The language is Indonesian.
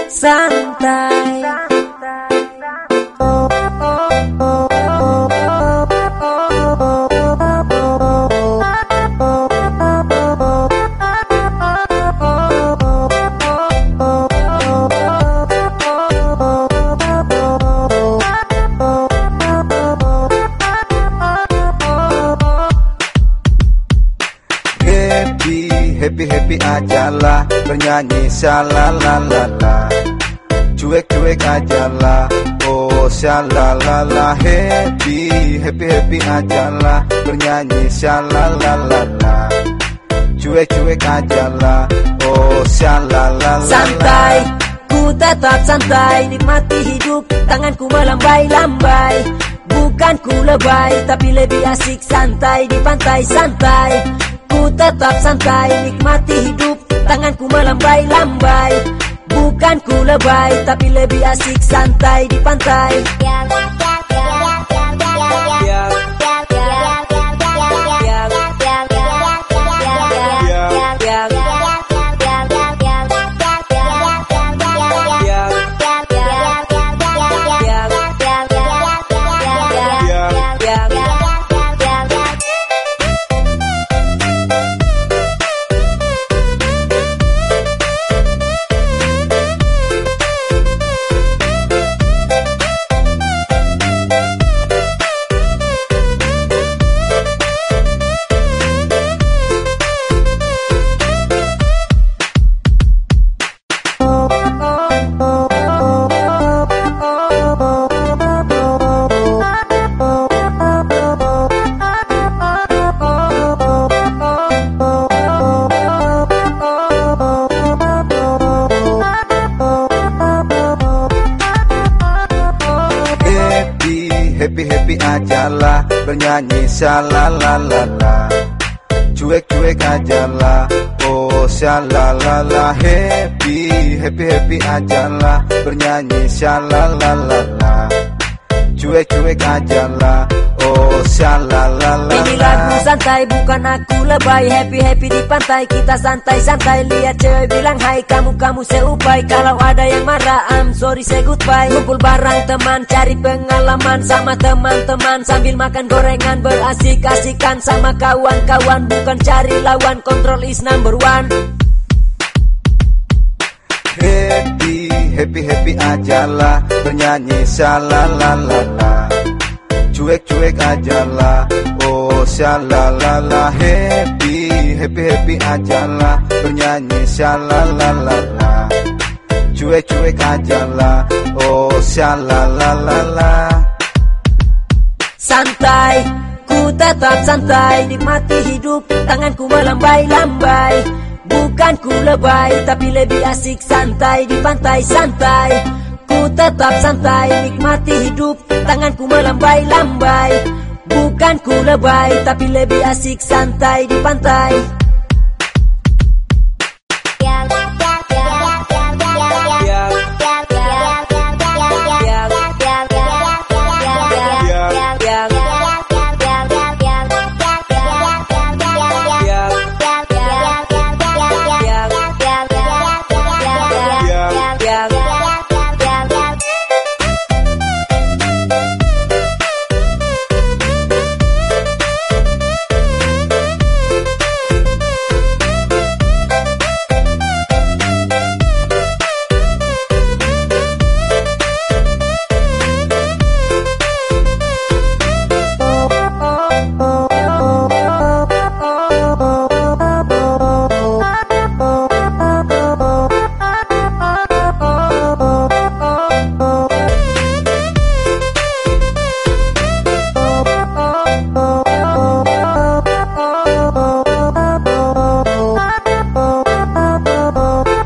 santai. Happy ajalah, bernyanyi shalalalala. Cuek ajalah, oh shalalala. Happy ajalah, bernyanyi shalalalala. Cuek ajalah, oh shalalala. Santai, ku tetap santai, nikmati hidup, tanganku melambai-lambai. Bukan ku lebay, tapi lebih asik santai di pantai santai. Ku tetap santai, nikmati hidup, tanganku melambai-lambai. Bukan ku lebay, tapi lebih asik santai di pantai. Happy ajalah, bernyanyi shalalalala. Cuek ajalah, oh shalalala. Happy ajalah, bernyanyi shalalalala. Cuek ajalah, oh shalalala. Ini lagu santai, bukan aku lebay. Happy di pantai, kita santai-santai. Lihat cewek bilang hai, kamu seupai. Kalau ada yang marah, I'm sorry say goodbye. Kumpul bareng teman, cari pengalaman sama teman-teman. Sambil makan gorengan, berasik-asikan sama kawan-kawan. Bukan cari lawan, control is number one. Happy ajalah, bernyanyi shalalalala. Cuek ajalah, oh shalalala. Happy ajalah, bernyanyi shalalalala. Cuek ajalah, oh shalalala. Santai, ku tetap santai, nikmati hidup, tanganku melambai-lambai. Bukan ku lebay, tapi lebih asik santai di pantai santai. Ku tetap santai, nikmati hidup, tanganku melambai-lambai. Bukan ku lebay, tapi lebih asik santai di pantai.